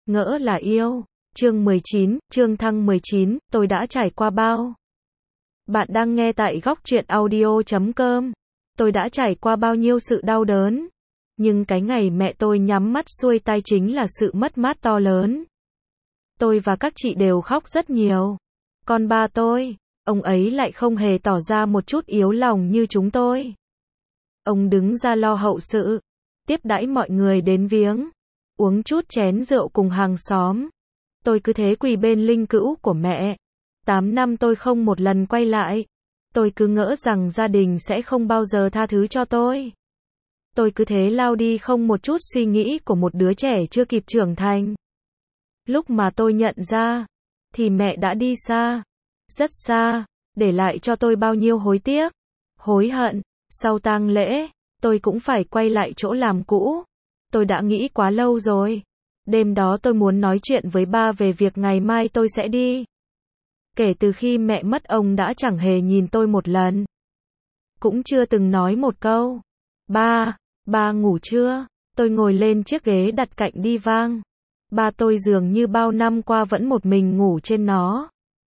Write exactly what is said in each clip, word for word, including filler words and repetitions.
Ngỡ là yêu. Chương mười chín, chương thăng mười chín, tôi đã trải qua bao. Bạn đang nghe tại góc truyện audio chấm com. Tôi đã trải qua bao nhiêu sự đau đớn. Nhưng cái ngày mẹ tôi nhắm mắt xuôi tay chính là sự mất mát to lớn. Tôi và các chị đều khóc rất nhiều. Còn ba tôi, ông ấy lại không hề tỏ ra một chút yếu lòng như chúng tôi. Ông đứng ra lo hậu sự, tiếp đãi mọi người đến viếng, uống chút chén rượu cùng hàng xóm. Tôi cứ thế quỳ bên linh cữu của mẹ. Tám năm tôi không một lần quay lại. Tôi cứ ngỡ rằng gia đình sẽ không bao giờ tha thứ cho tôi. Tôi cứ thế lao đi không một chút suy nghĩ của một đứa trẻ chưa kịp trưởng thành. Lúc mà tôi nhận ra, thì mẹ đã đi xa, rất xa, để lại cho tôi bao nhiêu hối tiếc, hối hận. Sau tang lễ, tôi cũng phải quay lại chỗ làm cũ. Tôi đã nghĩ quá lâu rồi. Đêm đó tôi muốn nói chuyện với ba về việc ngày mai tôi sẽ đi. Kể từ khi mẹ mất, ông đã chẳng hề nhìn tôi một lần. Cũng chưa từng nói một câu. Ba, ba ngủ chưa? Tôi ngồi lên chiếc ghế đặt cạnh đi vang. Ba tôi dường như bao năm qua vẫn một mình ngủ trên nó.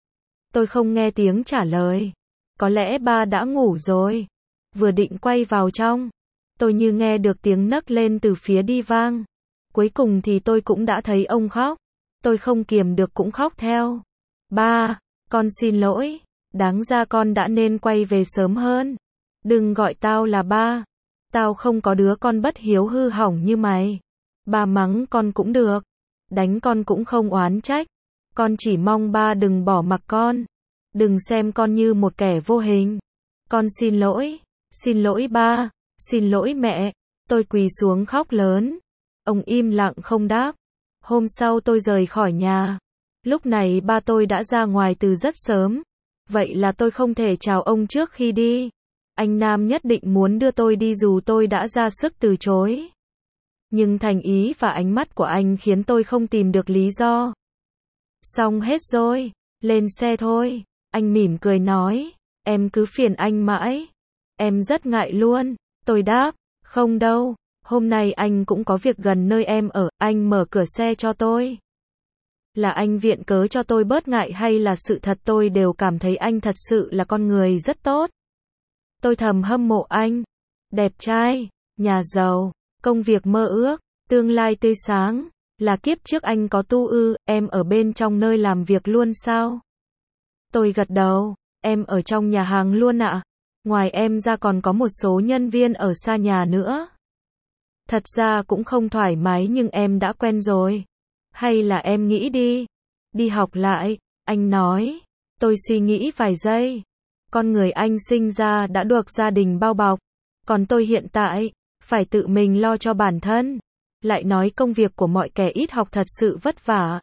Tôi không nghe tiếng trả lời. Có lẽ ba đã ngủ rồi. Vừa định quay vào trong, tôi như nghe được tiếng nấc lên từ phía đi vang. Cuối cùng thì tôi cũng đã thấy ông khóc. Tôi không kiềm được cũng khóc theo. Ba, con xin lỗi. Đáng ra con đã nên quay về sớm hơn. Đừng gọi tao là ba. Tao không có đứa con bất hiếu hư hỏng như mày. Ba mắng con cũng được. Đánh con cũng không oán trách. Con chỉ mong ba đừng bỏ mặc con. Đừng xem con như một kẻ vô hình. Con xin lỗi. Xin lỗi ba. Xin lỗi mẹ. Tôi quỳ xuống khóc lớn. Ông im lặng không đáp. Hôm sau tôi rời khỏi nhà. Lúc này ba tôi đã ra ngoài từ rất sớm. Vậy là tôi không thể chào ông trước khi đi. Anh Nam nhất định muốn đưa tôi đi dù tôi đã ra sức từ chối. Nhưng thành ý và ánh mắt của anh khiến tôi không tìm được lý do. Xong hết rồi. Lên xe thôi. Anh mỉm cười nói. Em cứ phiền anh mãi. Em rất ngại luôn. Tôi đáp. Không đâu. Hôm nay anh cũng có việc gần nơi em ở. Anh mở cửa xe cho tôi. Là anh viện cớ cho tôi bớt ngại hay là sự thật, tôi đều cảm thấy anh thật sự là con người rất tốt. Tôi thầm hâm mộ anh. Đẹp trai, nhà giàu, công việc mơ ước, tương lai tươi sáng. Là kiếp trước anh có tu ư, em ở bên trong nơi làm việc luôn sao? Tôi gật đầu. Em ở trong nhà hàng luôn ạ. Ngoài em ra còn có một số nhân viên ở xa nhà nữa. Thật ra cũng không thoải mái nhưng em đã quen rồi. Hay là em nghĩ đi. Đi học lại, anh nói. Tôi suy nghĩ vài giây. Con người anh sinh ra đã được gia đình bao bọc. Còn tôi hiện tại, phải tự mình lo cho bản thân. Lại nói công việc của mọi kẻ ít học thật sự vất vả.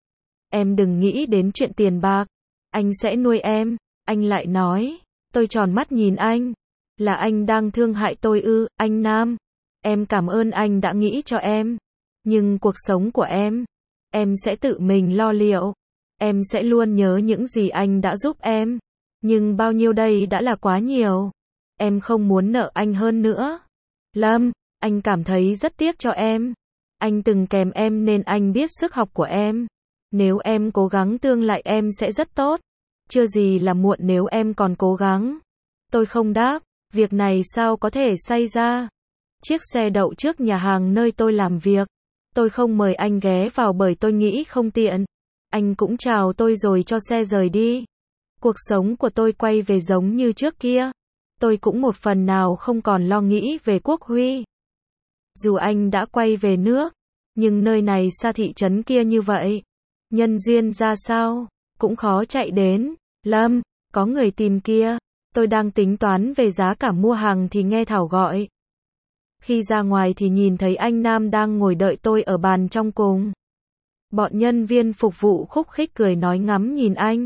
Em đừng nghĩ đến chuyện tiền bạc. Anh sẽ nuôi em. Anh lại nói. Tôi tròn mắt nhìn anh. Là anh đang thương hại tôi ư, anh Nam? Em cảm ơn anh đã nghĩ cho em. Nhưng cuộc sống của em, em sẽ tự mình lo liệu. Em sẽ luôn nhớ những gì anh đã giúp em. Nhưng bao nhiêu đây đã là quá nhiều. Em không muốn nợ anh hơn nữa. Lâm, anh cảm thấy rất tiếc cho em. Anh từng kèm em nên anh biết sức học của em. Nếu em cố gắng tương lai em sẽ rất tốt. Chưa gì là muộn nếu em còn cố gắng. Tôi không đáp. Việc này sao có thể xảy ra? Chiếc xe đậu trước nhà hàng nơi tôi làm việc. Tôi không mời anh ghé vào bởi tôi nghĩ không tiện. Anh cũng chào tôi rồi cho xe rời đi. Cuộc sống của tôi quay về giống như trước kia. Tôi cũng một phần nào không còn lo nghĩ về Quốc Huy. Dù anh đã quay về nước, nhưng nơi này xa thị trấn kia như vậy. Nhân duyên ra sao, cũng khó chạy đến. Lâm, có người tìm kia. Tôi đang tính toán về giá cả mua hàng thì nghe Thảo gọi. Khi ra ngoài thì nhìn thấy anh Nam đang ngồi đợi tôi ở bàn trong cùng. Bọn nhân viên phục vụ khúc khích cười nói ngắm nhìn anh.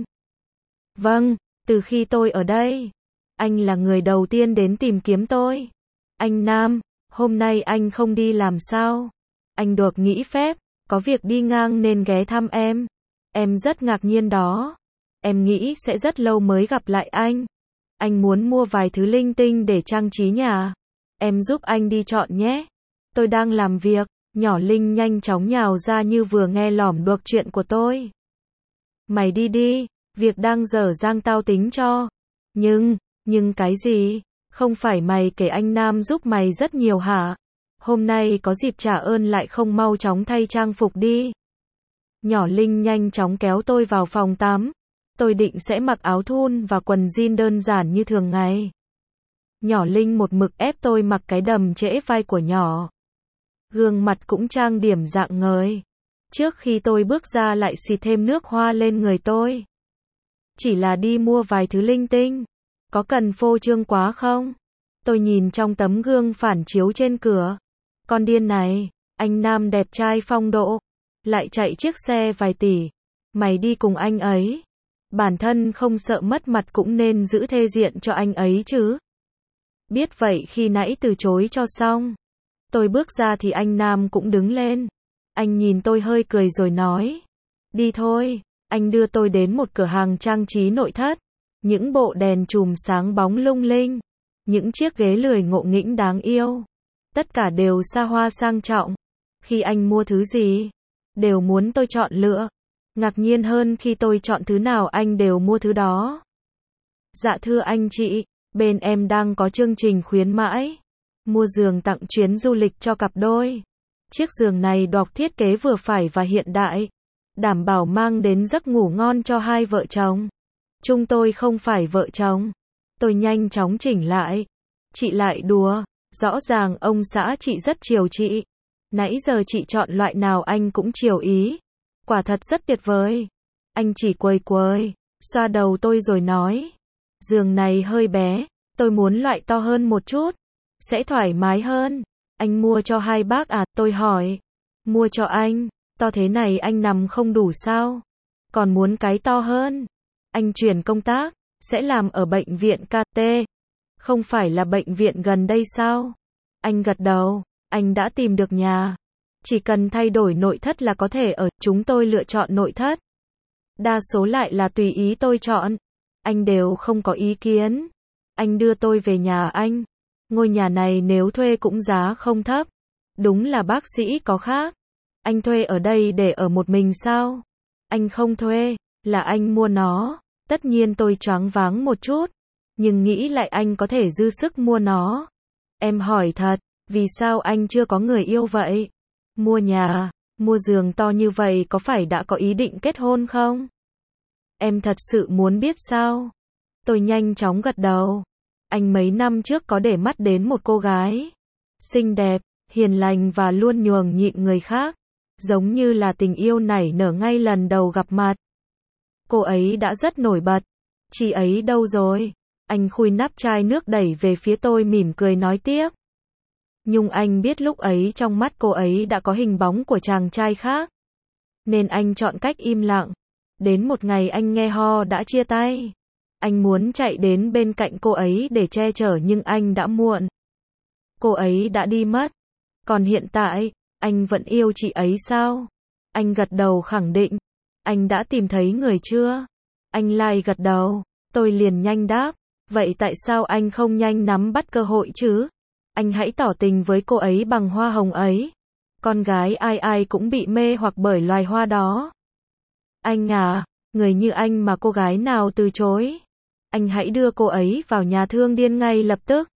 Vâng, từ khi tôi ở đây, anh là người đầu tiên đến tìm kiếm tôi. Anh Nam, hôm nay anh không đi làm sao? Anh được nghỉ phép, có việc đi ngang nên ghé thăm em. Em rất ngạc nhiên đó. Em nghĩ sẽ rất lâu mới gặp lại anh. Anh muốn mua vài thứ linh tinh để trang trí nhà. Em giúp anh đi chọn nhé. Tôi đang làm việc, Nhỏ Linh nhanh chóng nhào ra như vừa nghe lỏm được chuyện của tôi. Mày đi đi, việc đang dở dang tao tính cho. Nhưng, nhưng cái gì? Không phải mày kể anh Nam giúp mày rất nhiều hả? Hôm nay có dịp trả ơn lại không mau chóng thay trang phục đi. Nhỏ Linh nhanh chóng kéo tôi vào phòng tắm. Tôi định sẽ mặc áo thun và quần jean đơn giản như thường ngày. Nhỏ Linh một mực ép tôi mặc cái đầm trễ vai của nhỏ. Gương mặt cũng trang điểm rạng ngời. Trước khi tôi bước ra lại xịt thêm nước hoa lên người tôi. Chỉ là đi mua vài thứ linh tinh. Có cần phô trương quá không? Tôi nhìn trong tấm gương phản chiếu trên cửa. Con điên này, anh Nam đẹp trai phong độ. Lại chạy chiếc xe vài tỷ. Mày đi cùng anh ấy. Bản thân không sợ mất mặt cũng nên giữ thê diện cho anh ấy chứ. Biết vậy khi nãy từ chối cho xong. Tôi bước ra thì anh Nam cũng đứng lên. Anh nhìn tôi hơi cười rồi nói. Đi thôi, anh đưa tôi đến một cửa hàng trang trí nội thất. Những bộ đèn chùm sáng bóng lung linh. Những chiếc ghế lười ngộ nghĩnh đáng yêu. Tất cả đều xa hoa sang trọng. Khi anh mua thứ gì, đều muốn tôi chọn lựa. Ngạc nhiên hơn khi tôi chọn thứ nào anh đều mua thứ đó. Dạ thưa anh chị, bên em đang có chương trình khuyến mãi. Mua giường tặng chuyến du lịch cho cặp đôi. Chiếc giường này được thiết kế vừa phải và hiện đại. Đảm bảo mang đến giấc ngủ ngon cho hai vợ chồng. Chúng tôi không phải vợ chồng. Tôi nhanh chóng chỉnh lại. Chị lại đùa. Rõ ràng ông xã chị rất chiều chị. Nãy giờ chị chọn loại nào anh cũng chiều ý. Quả thật rất tuyệt vời. Anh chỉ quầy quầy, xoa đầu tôi rồi nói. Giường này hơi bé, tôi muốn loại to hơn một chút. Sẽ thoải mái hơn. Anh mua cho hai bác à? Tôi hỏi. Mua cho anh, to thế này anh nằm không đủ sao? Còn muốn cái to hơn. Anh chuyển công tác, sẽ làm ở bệnh viện ca tê. Không phải là bệnh viện gần đây sao? Anh gật đầu, anh đã tìm được nhà. Chỉ cần thay đổi nội thất là có thể ở, chúng tôi lựa chọn nội thất. Đa số lại là tùy ý tôi chọn. Anh đều không có ý kiến. Anh đưa tôi về nhà anh. Ngôi nhà này nếu thuê cũng giá không thấp. Đúng là bác sĩ có khác. Anh thuê ở đây để ở một mình sao? Anh không thuê, là anh mua nó. Tất nhiên tôi choáng váng một chút. Nhưng nghĩ lại anh có thể dư sức mua nó. Em hỏi thật, vì sao anh chưa có người yêu vậy? Mua nhà, mua giường to như vậy có phải đã có ý định kết hôn không? Em thật sự muốn biết sao? Tôi nhanh chóng gật đầu. Anh mấy năm trước có để mắt đến một cô gái. Xinh đẹp, hiền lành và luôn nhường nhịn người khác. Giống như là tình yêu nảy nở ngay lần đầu gặp mặt. Cô ấy đã rất nổi bật. Chị ấy đâu rồi? Anh khui nắp chai nước đẩy về phía tôi mỉm cười nói tiếp. Nhưng anh biết lúc ấy trong mắt cô ấy đã có hình bóng của chàng trai khác. Nên anh chọn cách im lặng. Đến một ngày anh nghe ho đã chia tay. Anh muốn chạy đến bên cạnh cô ấy để che chở nhưng anh đã muộn. Cô ấy đã đi mất. Còn hiện tại, anh vẫn yêu chị ấy sao? Anh gật đầu khẳng định. Anh đã tìm thấy người chưa? Anh lại gật đầu. Tôi liền nhanh đáp. Vậy tại sao anh không nhanh nắm bắt cơ hội chứ? Anh hãy tỏ tình với cô ấy bằng hoa hồng ấy. Con gái ai ai cũng bị mê hoặc bởi loài hoa đó. Anh à, người như anh mà cô gái nào từ chối? Anh hãy đưa cô ấy vào nhà thương điên ngay lập tức.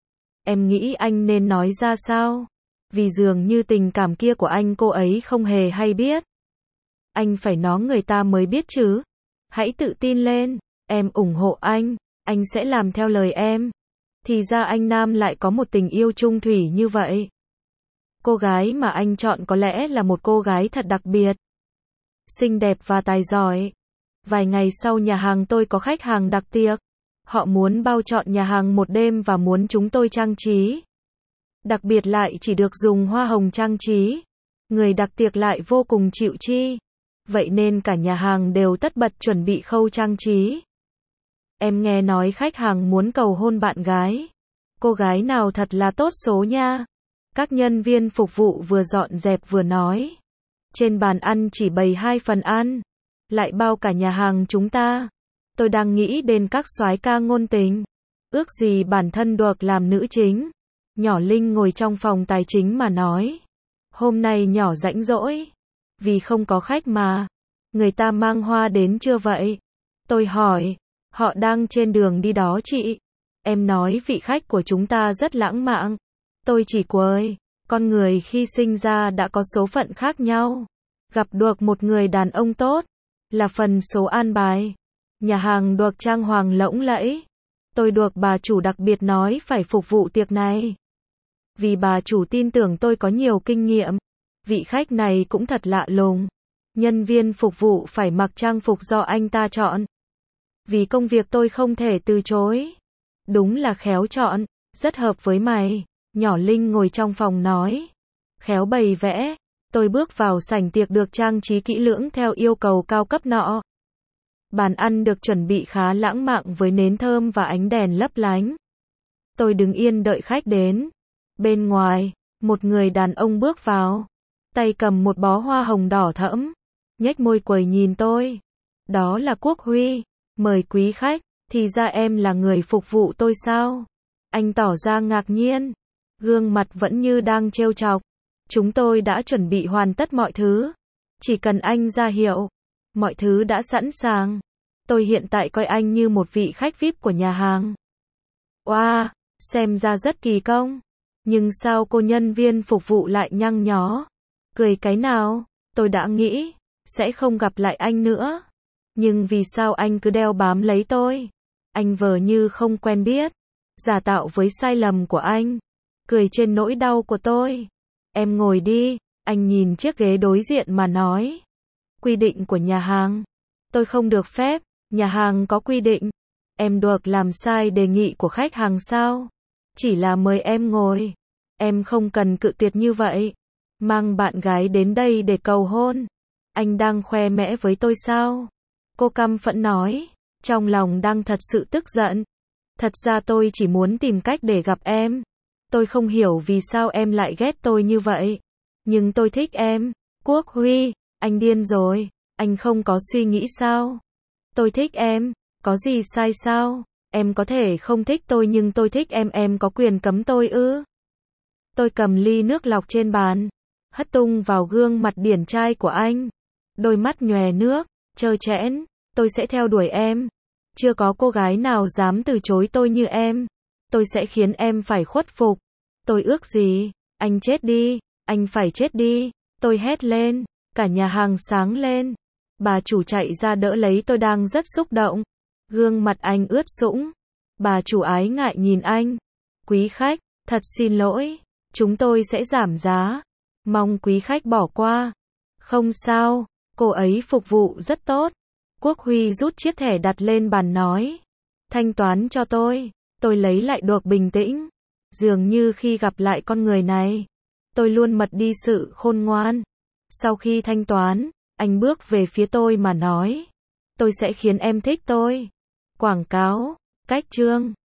Em nghĩ anh nên nói ra sao? Vì dường như tình cảm kia của anh cô ấy không hề hay biết. Anh phải nói người ta mới biết chứ. Hãy tự tin lên. Em ủng hộ anh. Anh sẽ làm theo lời em. Thì ra anh Nam lại có một tình yêu chung thủy như vậy. Cô gái mà anh chọn có lẽ là một cô gái thật đặc biệt. Xinh đẹp và tài giỏi. Vài ngày sau nhà hàng tôi có khách hàng đặc tiệc. Họ muốn bao trọn nhà hàng một đêm và muốn chúng tôi trang trí. Đặc biệt lại chỉ được dùng hoa hồng trang trí. Người đặc tiệc lại vô cùng chịu chi. Vậy nên cả nhà hàng đều tất bật chuẩn bị khâu trang trí. Em nghe nói khách hàng muốn cầu hôn bạn gái. Cô gái nào thật là tốt số nha. Các nhân viên phục vụ vừa dọn dẹp vừa nói. Trên bàn ăn chỉ bày hai phần ăn. Lại bao cả nhà hàng chúng ta. Tôi đang nghĩ đến các soái ca ngôn tình. Ước gì bản thân được làm nữ chính. Nhỏ Linh ngồi trong phòng tài chính mà nói. Hôm nay nhỏ rảnh rỗi. Vì không có khách mà. Người ta mang hoa đến chưa vậy? Tôi hỏi. Họ đang trên đường đi đó chị. Em nói vị khách của chúng ta rất lãng mạn. Tôi chỉ quơi. Con người khi sinh ra đã có số phận khác nhau. Gặp được một người đàn ông tốt. Là phần số an bài. Nhà hàng được trang hoàng lộng lẫy. Tôi được bà chủ đặc biệt nói phải phục vụ tiệc này. Vì bà chủ tin tưởng tôi có nhiều kinh nghiệm. Vị khách này cũng thật lạ lùng. Nhân viên phục vụ phải mặc trang phục do anh ta chọn. Vì công việc tôi không thể từ chối. Đúng là khéo chọn, rất hợp với mày. Nhỏ Linh ngồi trong phòng nói. Khéo bày vẽ. Tôi bước vào sảnh tiệc được trang trí kỹ lưỡng theo yêu cầu cao cấp nọ. Bàn ăn được chuẩn bị khá lãng mạn với nến thơm và ánh đèn lấp lánh. Tôi đứng yên đợi khách đến. Bên ngoài, một người đàn ông bước vào. Tay cầm một bó hoa hồng đỏ thẫm. Nhếch môi quẩy nhìn tôi. Đó là Quốc Huy. Mời quý khách. Thì ra em là người phục vụ tôi sao? Anh tỏ ra ngạc nhiên. Gương mặt vẫn như đang trêu chọc. Chúng tôi đã chuẩn bị hoàn tất mọi thứ. Chỉ cần anh ra hiệu. Mọi thứ đã sẵn sàng. Tôi hiện tại coi anh như một vị khách vi ai pi của nhà hàng. Oa, wow, xem ra rất kỳ công. Nhưng sao cô nhân viên phục vụ lại nhăng nhó? Cười cái nào? Tôi đã nghĩ sẽ không gặp lại anh nữa. Nhưng vì sao anh cứ đeo bám lấy tôi? Anh vờ như không quen biết. Giả tạo với sai lầm của anh. Cười trên nỗi đau của tôi. Em ngồi đi. Anh nhìn chiếc ghế đối diện mà nói. Quy định của nhà hàng. Tôi không được phép. Nhà hàng có quy định. Em được làm sai đề nghị của khách hàng sao? Chỉ là mời em ngồi. Em không cần cự tuyệt như vậy. Mang bạn gái đến đây để cầu hôn. Anh đang khoe mẽ với tôi sao? Cô căm phẫn nói. Trong lòng đang thật sự tức giận. Thật ra tôi chỉ muốn tìm cách để gặp em. Tôi không hiểu vì sao em lại ghét tôi như vậy. Nhưng tôi thích em. Quốc Huy, anh điên rồi. Anh không có suy nghĩ sao? Tôi thích em. Có gì sai sao? Em có thể không thích tôi nhưng tôi thích em. Em có quyền cấm tôi ư? Tôi cầm ly nước lọc trên bàn. Hất tung vào gương mặt điển trai của anh. Đôi mắt nhòe nước. Trơ trẽn. Tôi sẽ theo đuổi em. Chưa có cô gái nào dám từ chối tôi như em. Tôi sẽ khiến em phải khuất phục. Tôi ước gì? Anh chết đi. Anh phải chết đi. Tôi hét lên. Cả nhà hàng sáng lên. Bà chủ chạy ra đỡ lấy tôi đang rất xúc động. Gương mặt anh ướt sũng. Bà chủ ái ngại nhìn anh. Quý khách, thật xin lỗi. Chúng tôi sẽ giảm giá. Mong quý khách bỏ qua. Không sao. Cô ấy phục vụ rất tốt. Quốc Huy rút chiếc thẻ đặt lên bàn nói. Thanh toán cho tôi. Tôi lấy lại được bình tĩnh. Dường như khi gặp lại con người này, tôi luôn mất đi sự khôn ngoan. Sau khi thanh toán, anh bước về phía tôi mà nói. Tôi sẽ khiến em thích tôi. Quảng cáo, cách chương.